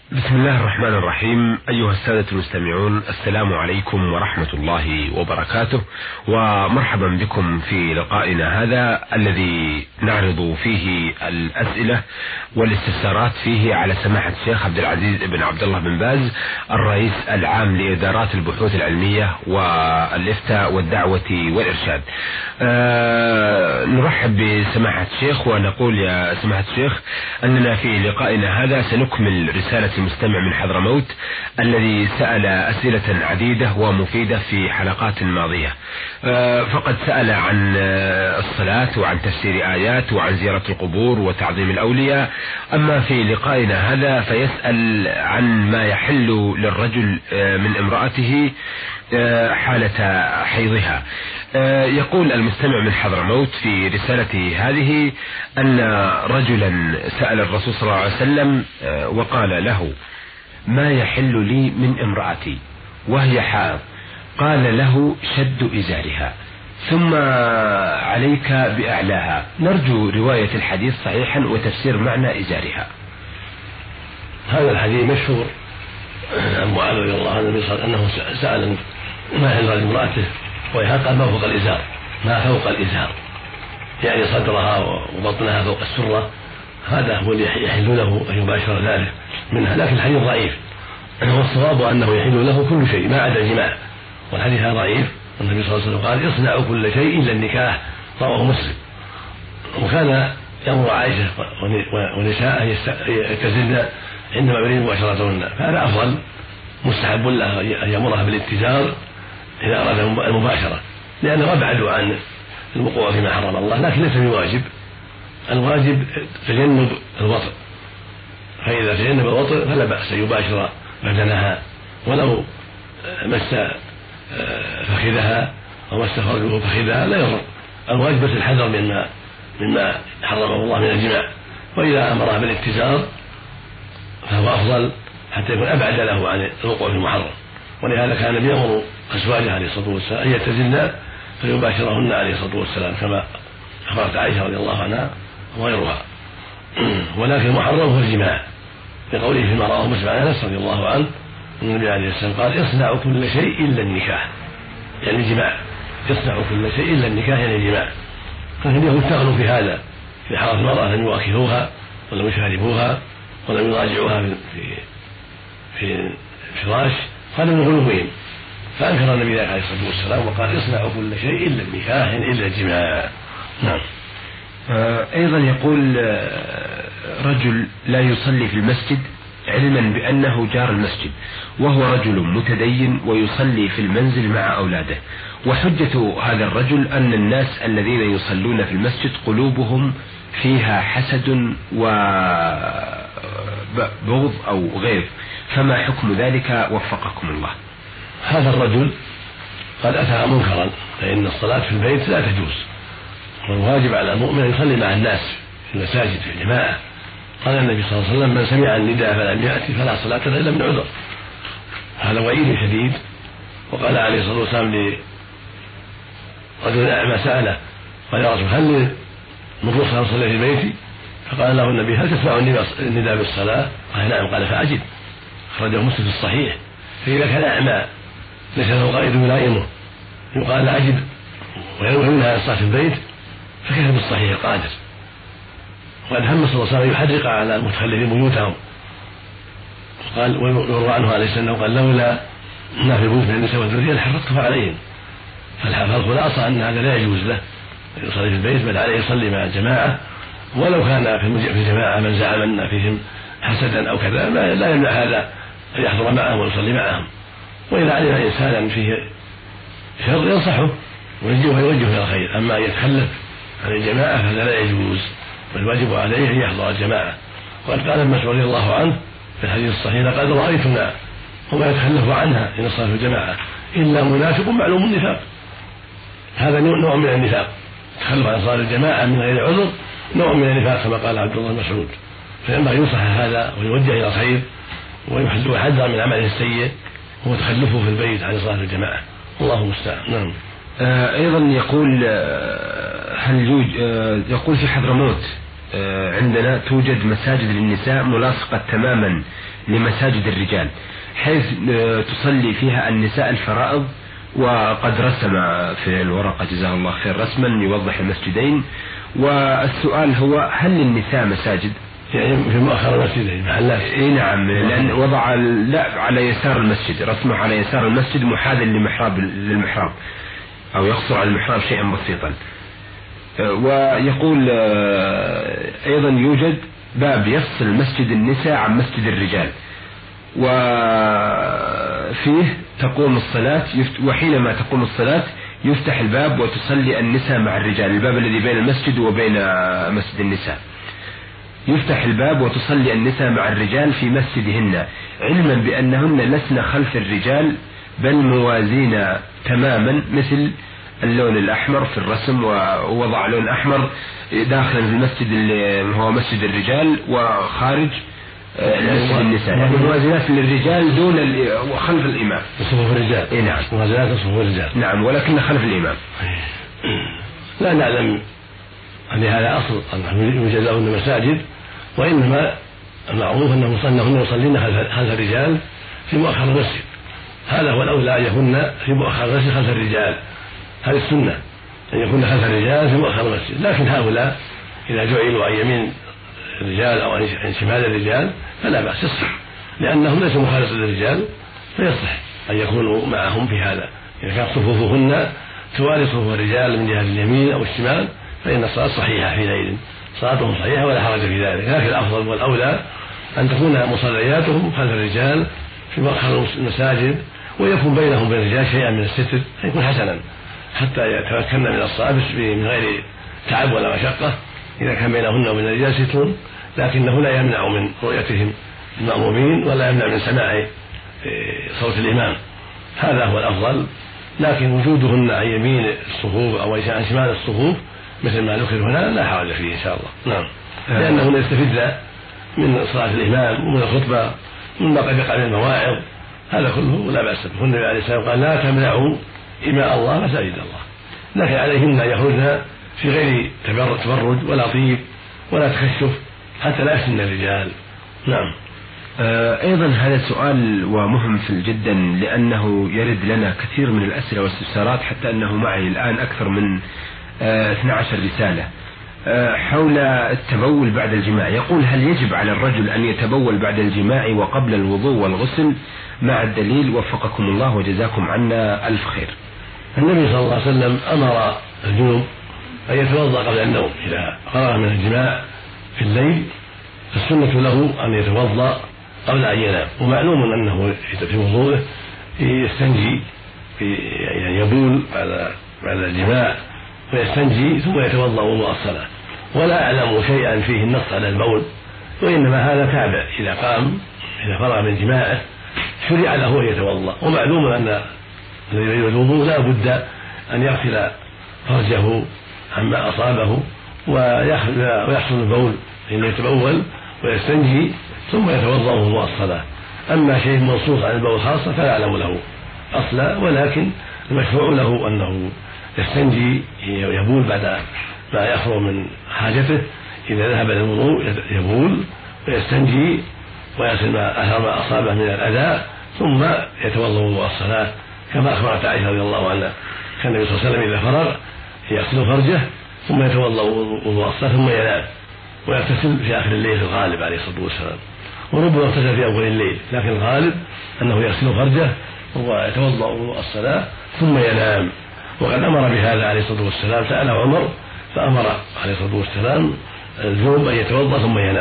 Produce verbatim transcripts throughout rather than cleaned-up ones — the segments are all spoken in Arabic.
بسم الله الرحمن الرحيم. أيها السادة المستمعون، السلام عليكم ورحمة الله وبركاته، ومرحبا بكم في لقائنا هذا الذي نعرض فيه الأسئلة والاستفسارات فيه على سماحة الشيخ عبد العزيز بن عبد الله بن باز، الرئيس العام لإدارات البحوث العلمية والإفتاء والدعوة والإرشاد. أه نرحب بسماحة الشيخ ونقول يا سماحة الشيخ أننا في لقائنا هذا سنكمل رسالة المستمع من حضرموت الذي سأل أسئلة عديدة ومفيدة في حلقات ماضية. فقد سأل عن الصلاة وعن تفسير آيات وعن زيارة القبور وتعظيم الأولياء. أما في لقائنا هذا فيسأل عن ما يحل للرجل من امرأته حالة حيضها. يقول المستمع من حضرموت في رسالته هذه أن رجلا سأل الرسول صلى الله عليه وسلم وقال له: ما يحل لي من امرأتي وهي حائض؟ قال له: شد إزارها ثم عليك بأعلاها. نرجو رواية الحديث صحيحا وتفسير معنى إزارها. هذا الحديث مشهور عن معاذ رضي الله عنه أنه سأل ما يحل لامرأته وهي قال: ما فوق الإزار، ما فوق الإزار، يعني صدرها وبطنها فوق السرة، هذا هو اللي يحل له أن يباشر ذلك منها. لكن الحديث ضعيف، والصواب أنه يحل له كل شيء ما عدا الجماع، والحديث ضعيف. النبي صلى الله عليه وسلم قال: اصنعوا كل شيء إلا النكاح، رواه مسلم. وكان يأمر عائشة ونساء يعتزلن عندما يريد مباشرتهن، فهذا أفضل، مستحب له أن يأمرها بالاتزار إذا أراد المباشرة، لأنه أبعد عن الوقوع فيما حرم الله، لكن ليس بواجب. الواجب تجنب الوطء، فإذا تجنب الوطء فلا بأس أن يباشر بدنها ولو مس فخذها أو مس فرجه فخذها، لا يضر. الواجب بس الحذر مما مما حرمه الله من الجماع، وإذا أمرها بالاتزار فهو أفضل حتى يكون أبعد له عن الوقوع في المحرم. ولهذا كان النبي يأمر أزواجه عليه الصلاة والسلام أن يعتزلن فيباشرهن عليه الصلاة والسلام، كما أخبرت عائشة رضي الله عنها وغيرها. ولكن المحرم هو الجماع، لقوله فيما رواه مسلم عن أنس رضي الله عنه أن النبي عليه السلام قال: اصنعوا كل شيء إلا النكاح، يعني الجماع. اصنعوا كل شيء إلا النكاح يعني الجماع. كان اليهود تغلو في هذا، في حرص المرأة لم يواكهوها ولم يشاربوها ولم يراجعوها في في الفراش، قالوا من غلوهم، فأنكر النبي عليه الصلاة والسلام وقال: اصنعوا كل شيء إلا النكاح يعني إلا الجماع. نعم. أيضا يقول رجل لا يصلي في المسجد علما بأنه جار المسجد، وهو رجل متدين ويصلي في المنزل مع أولاده، وحجة هذا الرجل أن الناس الذين يصلون في المسجد قلوبهم فيها حسد وبغض أو غيظ، فما حكم ذلك وفقكم الله؟ هذا الرجل قد أتى منكرا، فإن الصلاة في البيت لا تجوز، والواجب على المؤمن أن يصلي مع الناس في المساجد في الجماعة. قال النبي صلى الله عليه وسلم: من سمع النداء فلم يأتي فلا صلاة له إلا من عذر. هذا وعيد شديد. وقال عليه الصلاة والسلام لرجل أعمى سأله قال: يا رسول هل من رخصة أصلي في بيتي؟ فقال له النبي: هل تسمع النداء بالصلاة؟ قال: نعم. قال: فأجب. أخرجه مسلم في الصحيح. فإذا كان أعمى ليس له قائد يلائمه يقال أجب وينهى عن الصلاة في البيت، فكيف بالصحيح القادر؟ وقد هم صلى الله عليه وسلم يحرق على المتخلفين بيوتهم، وقال ويروى عنه عليه السلام قال: لولا ما في بيوت من النساء والذريه لحرقتها عليهم. فالخلاصه ان هذا لا يجوز له يصلي في البيت، بل عليه يصلي مع الجماعه، ولو كان في الجماعه من زعم ان فيهم حسدا او كذا لا يمنع هذا ان يحضر معهم ويصلي معهم. واذا علم انسانا فيه شر ينصحه ويوجهه الى الخير، اما ان يتخلف عن الجماعه فهذا لا يجوز، والواجب عليه ان يحضر الجماعه. وقد قال ابن مسعود رضي الله عنه في الحديث الصحيح: لقد رايتنا وما يتخلف عنها ان الصلاه في الجماعه الا منافق معلوم النفاق. هذا نوع من النفاق، التخلف عن صلاه الجماعه من غير عذر نوع من النفاق كما قال عبد الله بن مسعود. فينبغي ينصح هذا ويوجه الى الخير ويحذر من عمله السيء هو تخلفه في البيت عن صلاه الجماعه. الله المستعان. نعم. آه أيضا يقول هل يوجد آه يقول في حضرموت آه عندنا توجد مساجد للنساء ملاصقة تماما لمساجد الرجال حيث تصلي فيها النساء الفرائض، وقد رسم في الورقة جزاه الله خير رسما يوضح المسجدين، والسؤال هو هل للنساء مساجد؟ يعني في مؤخر المسجد محلات. اي نعم، لأن وضع لا على يسار المسجد، رسمه على يسار المسجد محاذا لمحراب للمحراب أو يقصر على المحراب شيئا بسيطا. ويقول أيضا يوجد باب يفصل مسجد النساء عن مسجد الرجال، وفيه تقوم الصلاة، وحينما تقوم الصلاة يفتح الباب وتصلي النساء مع الرجال، الباب الذي بين المسجد وبين مسجد النساء، يفتح الباب وتصلي النساء مع الرجال في مسجدهن، علما بأنهن لسن خلف الرجال بل موازين تماما، مثل اللون الأحمر في الرسم، ووضع لون أحمر داخلا في المسجد اللي هو مسجد الرجال وخارج مسجد النساء، يعني موازنات للرجال دون وخلف الإمام صفوف الرجال. إيه نعم، موازنات صفوف الرجال. نعم، ولكن خلف الإمام. لا نعلم أن هذا أصل أنه يوجد لهن مساجد، وإنما المعروف أنهن يصلين خلف الرجال في مؤخر المسجد، هذا هو الأولى أن يكون في مؤخر المسجد خلف الرجال، هذه السنة أن يكون خلف الرجال في مؤخر المسجد. لكن هؤلاء إذا جعلوا عن يمين الرجال أو عن شمال الرجال فلا بأس، يصح، لأنهم ليسوا مخالطة للرجال، فيصح أن يكونوا معهم في هذا. إذا كانت صفوفهن توالي صفوف الرجال من جهة اليمين أو الشمال فإن الصلاة صحيحة حينئذ، صلاتهم صحيحة ولا حرج في ذلك. لكن الأفضل والأولى أن تكون مصلياتهم خلف الرجال في مؤخر المساجد، ويكون بينهم وبين الرجال شيئا من الستر، يكون حسنا حتى يتمكن من الصلاة من غير تعب ولا مشقة، إذا كان بينهن وبين الرجال ستر، لكنه لا يمنع من رؤيتهم المأمومين ولا يمنع من سماع صوت الإمام، هذا هو الأفضل. لكن وجودهن عن يمين الصفوف أو عن شمال الصفوف مثل ما ذكر هنا لا حرج فيه إن شاء الله. نعم، لأنهن يستفدن من صلاة الإمام ومن الخطبة مما قد يقع من المواعظ، هذا كله لا بأس به. النبي عليه السلام قال لا تمنعوا إماء الله مساجد الله، لكن عليهن أن يخرجن في غير تبرج ولا طيب ولا تخشف حتى لا يفتن الرجال. نعم. أيضا هذا سؤال ومهم جدا، لأنه يرد لنا كثير من الأسئلة والاستفسارات، حتى أنه معي الآن أكثر من اثنتي عشرة رسالة حول التبول بعد الجماع. يقول هل يجب على الرجل أن يتبول بعد الجماع وقبل الوضوء والغسل مع الدليل؟ وفقكم الله وجزاكم عنا ألف خير. النبي صلى الله عليه وسلم أمر الجنوب أن يتوضأ قبل النوم، إذا فرغ من الجماع في الليل فالسنة له أن يتوضأ قبل أن ينام، ومعلوم أنه في وضوءه يستنجي، يعني يبول بعد بعد الجماع ويستنجي ثم يتوضأ وضوء الصلاة، ولا أعلم شيئا فيه النص على البول، وإنما هذا تابع، إذا قام إذا فرغ من جماعه شرع له أن يتوضأ، ومعلوم أن الذي يريد الوضوء لا بد أن يغسل فرجه عما أصابه ويحصل البول، إنه يتبول ويستنجي ثم يتوضأ وضوء الصلاة. أما شيء منصوص عن البول خاصة فلا أعلم له أصلا، ولكن المشروع له أنه يستنجي يبول بعد ما يخرج من حاجته، إذا ذهب للوضوء يبول ويستنجي ويصل ما أثر ما أصابه من الأذى ثم يتوضأ وضوء الصلاة، كما أخبرت عائشة رضي الله عنها كان النبي صلى الله عليه وسلم إذا فرغ يغسل فرجه ثم يتوضأ وضوء الصلاة ثم ينام ويغتسل في آخر الليل في الغالب عليه الصلاة والسلام، وربما اغتسل في أول الليل، لكن الغالب أنه يغسل فرجه ويتوضأ وضوء الصلاة ثم ينام. وقد أمر بهذا عليه الصلاة والسلام، سأله عمر فأمر عليه الصلاة والسلام الجنوب أن يتوضأ ثم ينام.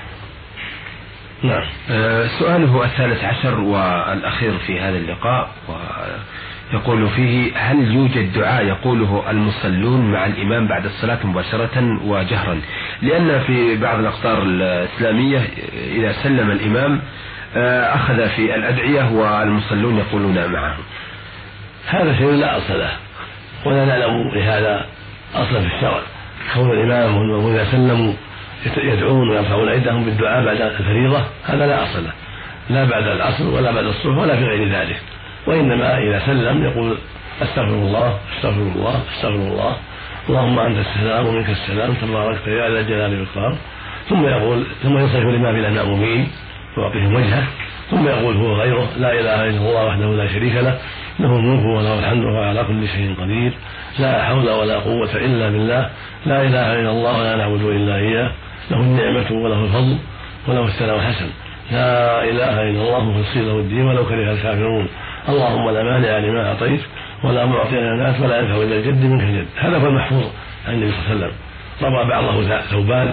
نعم. أه سؤاله الثالث عشر والأخير في هذا اللقاء، ويقول فيه هل يوجد دعاء يقوله المصلون مع الإمام بعد الصلاة مباشرة وجهرا؟ لأن في بعض الأقطار الإسلامية إذا سلم الإمام أخذ في الأدعية والمصلون يقولون معه. هذا شيء لا أصل له، ولا نعلم لهذا أصلا في الشرع، كون الإمام والمأمون إذا سلموا يدعون ويرفعون أيديهم بالدعاء بعد الفريضة هذا لا أصل له، لا بعد العصر ولا بعد الصبح ولا في غير ذلك، وإنما إذا سلم يقول أستغفر الله أستغفر الله أستغفر الله اللهم أنت السلام ومنك السلام تباركت يا ذا الجلال والإكرام، ثم يقول ثم ينصرف الإمام إلى المأمومين يعطيهم وجهه، ثم يقول هو غيره: لا إله إلا الله وحده لا شريك له، له الملك وله الحمد وهو على كل شيء قدير، لا حول ولا قوة إلا بالله، لا إله إلا الله ولا نعبد إلا إياه، له النعمة وله الفضل وله الثناء الحسن، لا إله إلا الله مخلصين له الدين ولو كره الكافرون، اللهم لا مانع لما أعطيت ولا معطي لما منعت ولا ينفع إلا الجد منك الجد. هذا هو المحفوظ عن النبي صلى الله عليه وسلم. روى بعضه ثوبان،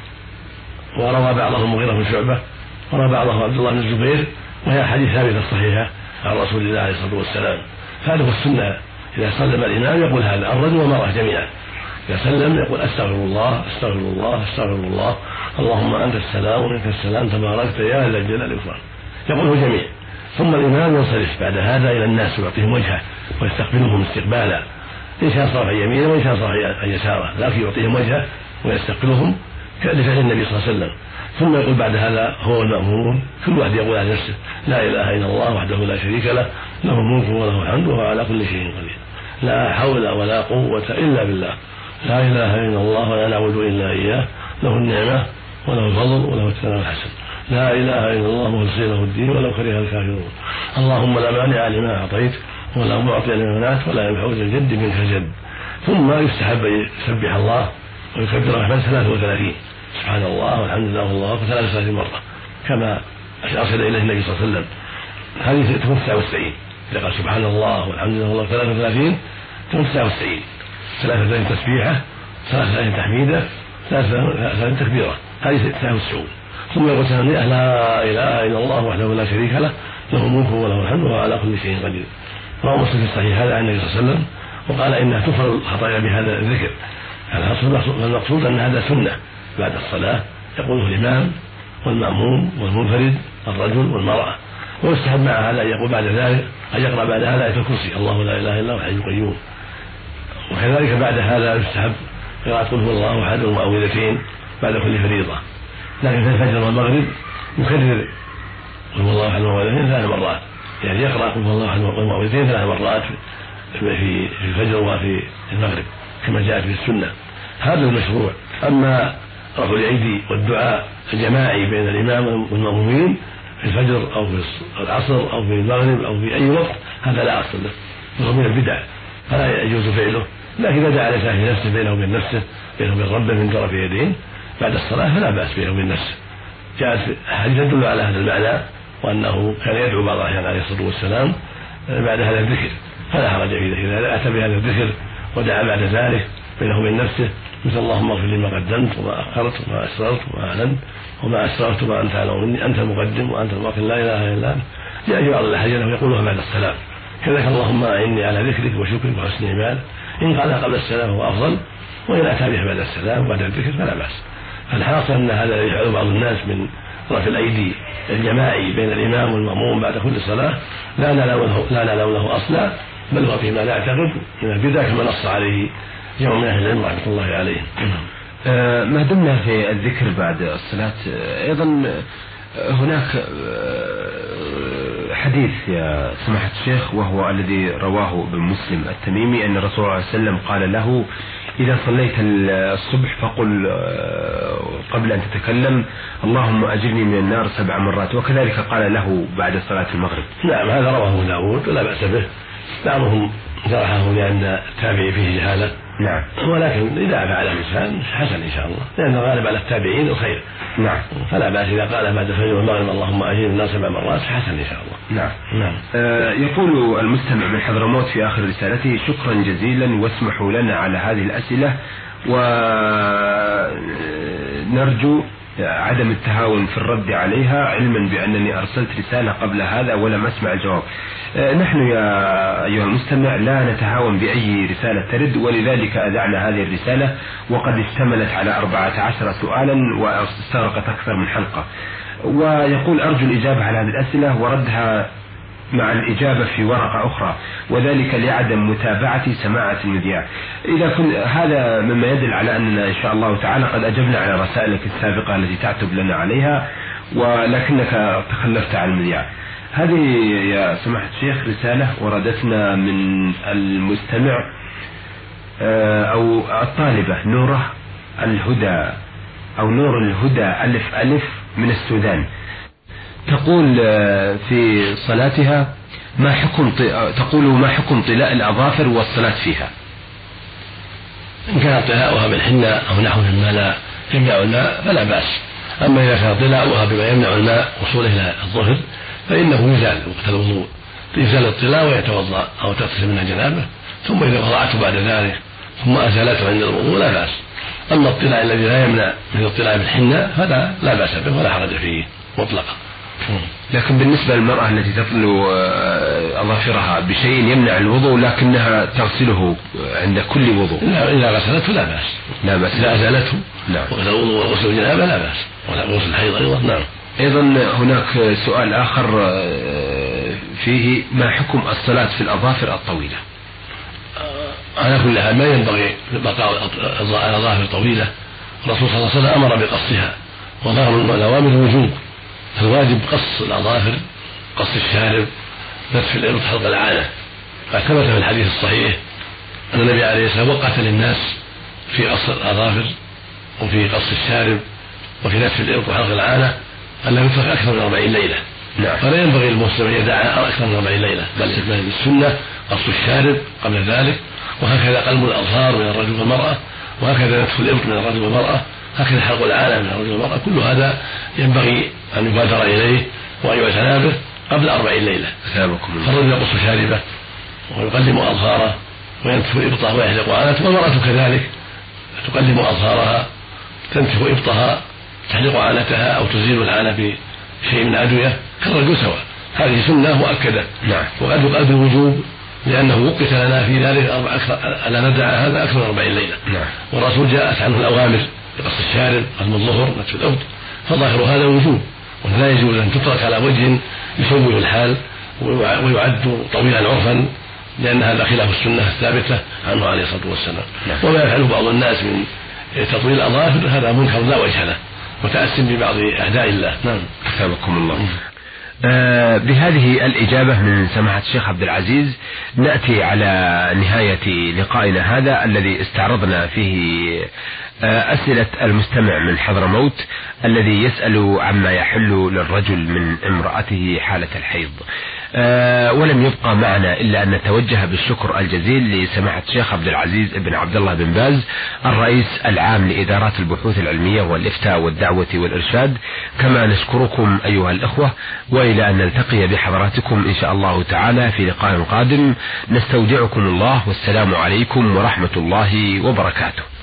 وروى بعضه المغيرة بن شعبة، وروى بعضه عبد الله بن الزبير، وهي حديث ثابتة صحيحة عن رسول الله عليه الصلاة والسلام. هذه السنة: إذا سلم الإمام يقول هذا، الرجل والمرأة جميعا إذا سلم يقول: أستغفر الله أستغفر الله أستغفر الله، اللهم أنت السلام ومنك السلام تباركت يا ذا الجلال والإكرام، يقوله الجميع. ثم الإمام ينصرف بعد هذا إلى الناس ويعطيهم وجهه ويستقبلهم استقبالا، إن شاء صرف عن يمينه وإن شاء صرف عن يساره، لكن يعطيهم وجهه ويستقبلهم لفعل النبي صلى الله عليه وسلم. ثم يقول بعد هذا هو المأمون، كل واحد يقول عن نفسه: لا إله إلا الله وحده لا شريك له، له الملك وله الحمد وهو على كل شيء قدير، لا حول ولا قوة إلا بالله، لا إله إلا الله ولا نعبد إلا إياه، له النعمة وله الفضل وله الثناء الحسن، لا إله إلا الله مخلصين له الدين ولو كره الكافرون، اللهم لا مانع لما أعطيت ولا معطي لما منعت ولا ينفع ذا الجد منك الجد. ثم يستحب أن يسبح الله ويكبر الرحمن ثلاثة وثلاثين، سبحان الله والحمد لله والله أكبر ثلاثة وثلاثين مرة، كما أرسل إليه النبي صلى الله عليه وسلم. هذه تكون تسعة وتسعين، إذا قال سبحان الله والحمد لله والله ثلاثة وثلاثين تكون تسعة وتسعين، ثلاثة وثلاثين تسبيحة، ثلاثة وثلاثين تحميدة، ثلاثة وثلاثين تكبيرة، هذه تسعة وتسعون. ثم يقول ثانية: لا إله إلا الله وحده لا شريك له، له الملك وله الحمد وهو على كل شيء قدير. رواه مسلم في الصحيح هذا عن النبي صلى الله عليه وسلم، وقال إنها تغفر الخطايا بهذا الذكر. المقصود أن هذا سنة بعد الصلاة يقوله الإمام والمأموم والمنفرد، الرجل والمرأة، ويستحب مع هذا أن يقول بعد ذلك أن يقرأ بعد هذا آية الكرسي: الله لا إله إلا هو الحي القيوم. وكذلك بعد هذا يستحب قراءة قل هو الله أحد والمعوذتين بعد كل فريضة، لكن في الفجر والمغرب يكرر قل هو الله أحد والمعوذتين ثلاث مرات، يعني يقرأ قل هو الله أحد والمعوذتين ثلاث مرات في الفجر وفي المغرب كما جاءت في السنة. هذا المشروع. أما رفع الأيدي والدعاء الجماعي بين الإمام والمأمومين في الفجر أو في العصر أو في المغرب أو في أي وقت هذا لا أصل له، وهو من البدع فلا يجوز فعله. لكن إذا دعا الإنسان في نفسه بينه وبين نفسه بينه وبين ربه من طرف يدين بعد الصلاة فلا بأس بينه وبين نفسه. جاءت حديث تدل على هذا المعنى، وأنه كان يدعو بعض الأحيان عليه الصلاة والسلام بعد هذا الذكر، فلا حرج في ذلك إذا أتى بهذا الذكر ودعا بعد ذلك بينه وبين نفسه مثل اللهم اغفر لي ما قدمت وما أخرت وما أسررت وما أعلنت وما أسررت وما أنت أعلم مني، أنت المقدم وأنت المؤخر لا إله إلا أنت. جاء في بعض الأحاديث أنه يقولها بعد السلام، كذلك اللهم أعني على ذكرك وشكرك وحسن عبادتك، إن قالها قبل السلام هو أفضل، وإن أتى بها بعد السلام وبعد الذكر فلا بأس. فالحاصل أن هذا يفعل بعض الناس من رفع الأيدي الجماعي بين الإمام والمأموم بعد كل صلاة لا نعلم له أصلا، بل هو فيما لا أعتقد من البدع كما نص عليه جمع من أهل العلم رحمة الله عليهم. آه ما دمنا في الذكر بعد الصلاة، أيضا هناك حديث يا سماحة الشيخ وهو الذي رواه ابن مسلم التميمي أن الرسول صلى الله عليه وسلم قال له: إذا صليت الصبح فقل قبل أن تتكلم اللهم أجرني من النار سبع مرات، وكذلك قال له بعد صلاة المغرب. نعم، هذا رواه داود ولا بأس به، بعضهم جرحه لأن التابعي فيه جهالة، نعم، ولكن إذا فعل الإنسان حسن إن شاء الله، لأن الغالب على التابعين الخير، نعم، فلا بأس إذا قال بعد الفجر والمغرب اللهم أجرني من النار سبع مرات حسن إن شاء الله. نعم نعم. آه يقول المستمع من حضرموت في آخر رسالته: شكرا جزيلا واسمحوا لنا على هذه الأسئلة، ونرجو عدم التهاون في الرد عليها، علما بأنني أرسلت رسالة قبل هذا ولم أسمع الجواب. نحن يا أيها المستمع لا نتهاون بأي رسالة ترد، ولذلك أذعنا هذه الرسالة وقد اشتملت على أربعة عشر سؤالا واستغرقت أكثر من حلقة. ويقول: أرجو الإجابة على هذه الأسئلة وردها مع الإجابة في ورقة أخرى، وذلك لعدم متابعة سماعة المذياع. إذا كن هذا مما يدل على أننا إن شاء الله تعالى قد أجبنا على رسائلك السابقة التي تعتب لنا عليها، ولكنك تخلفت عن المذياع. هذه يا سماحة الشيخ رسالة وردتنا من المستمع أو الطالبة نورة الهدى أو نور الهدى ألف ألف من السودان. تقول في صلاتها ما حكم تقول ما حكم طلاء الأظافر والصلاة فيها؟ إن كان طلاؤها بالحنة أو نحو مما لا يمنع الماء فلا بأس. أما إذا كان طلاؤها بما يمنع الماء وصوله إلى الظهر فإنه يزال وقت الوضوء، يزال الطلاء ويتوضأ أو تغتسل من جنابه، ثم إذا وضعته بعد ذلك ثم أزالته عند الوضوء لا بأس. أما الطلاء الذي لا يمنع من الطلاء بالحنة فلا لا بأس به ولا حرج فيه مطلقا. لكن بالنسبة للمرأة التي تطل أظافرها بشيء يمنع الوضوء لكنها تغسله عند كل وضوء، إذا غسلته لا بأس. لا بأس إذا أزالته نعم. وغسل الوضوء وغسل الجنابة لا بأس، وغسل الحيض أيضا نعم. أيضا هناك سؤال آخر فيه ما حكم الصلاة في الأظافر الطويلة؟ على كل حال ما ينبغي بقاء الأظافر طويلة. الرسول صلى الله عليه وسلم أمر بقصها، وظاهر الأوامر الوجوب، فالواجب قص الأظافر، قص الشارب، نتف الإبط، حلق العانة. فثبت في الحديث الصحيح أن النبي عليه الصلاة والسلام وقت للناس في قص الأظافر وفي قص الشارب وفي نتف الإبط وحلق العانة أن لا يترك أكثر من أربعين ليلة. نعم. فلا ينبغي للمسلم أن يدع أكثر من أربعين ليلة، بل السنة قص الشارب قبل ذلك، وهكذا قلم الأظفار من الرجل والمرأة، وهكذا نتف الإبط من الرجل والمرأة، هكذا حلق العانة من الرجل والمرأة. كل هذا ينبغي أن يبادر إليه وأن يعتنى به قبل أربعين ليلة. فالرجل يقص شاربه ويقلم أظفاره وينتف إبطه ويحلق عانته، والمرأة كذلك تقلم أظفارها، تنتف إبطها، تحلق عانتها أو تزيل العانة بشيء من أدوية كالرجل سواء. هذه سنة مؤكدة. نعم. وقد يقال بالوجوب لأنه وقت لنا في ذلك أربع أكثر ألا ندع هذا أكثر من أربعين ليلة. نعم. والرسول جاءت عنه الأوامر بقص الشارب، قلم الظهر، نتف الأبط، فظاهر هذا وجوب، ولا يجوز أن تترك على وجه يشوه الحال ويعد طويلا عرفا، لأن هذا خلاف السنة الثابتة عنه عليه الصلاة والسلام. نعم. وما يفعله بعض الناس من تطويل الأظافر هذا منكر لا وجه له، وتأسم ببعض أعداء الله. نعم. أثابكم الله. آه بهذه الإجابة من سماحة الشيخ عبد العزيز نأتي على نهاية لقائنا هذا الذي استعرضنا فيه آه أسئلة المستمع من حضرموت الذي يسأل عما يحل للرجل من امرأته حالة الحيض. آه ولم يبقى معنا إلا أن نتوجه بالشكر الجزيل لسماحة الشيخ عبد العزيز بن عبد الله بن باز الرئيس العام لإدارات البحوث العلمية والإفتاء والدعوة والإرشاد، كما نشكركم أيها الأخوة، وإلى أن نلتقي بحضراتكم إن شاء الله تعالى في لقاء قادم، نستودعكم الله والسلام عليكم ورحمة الله وبركاته.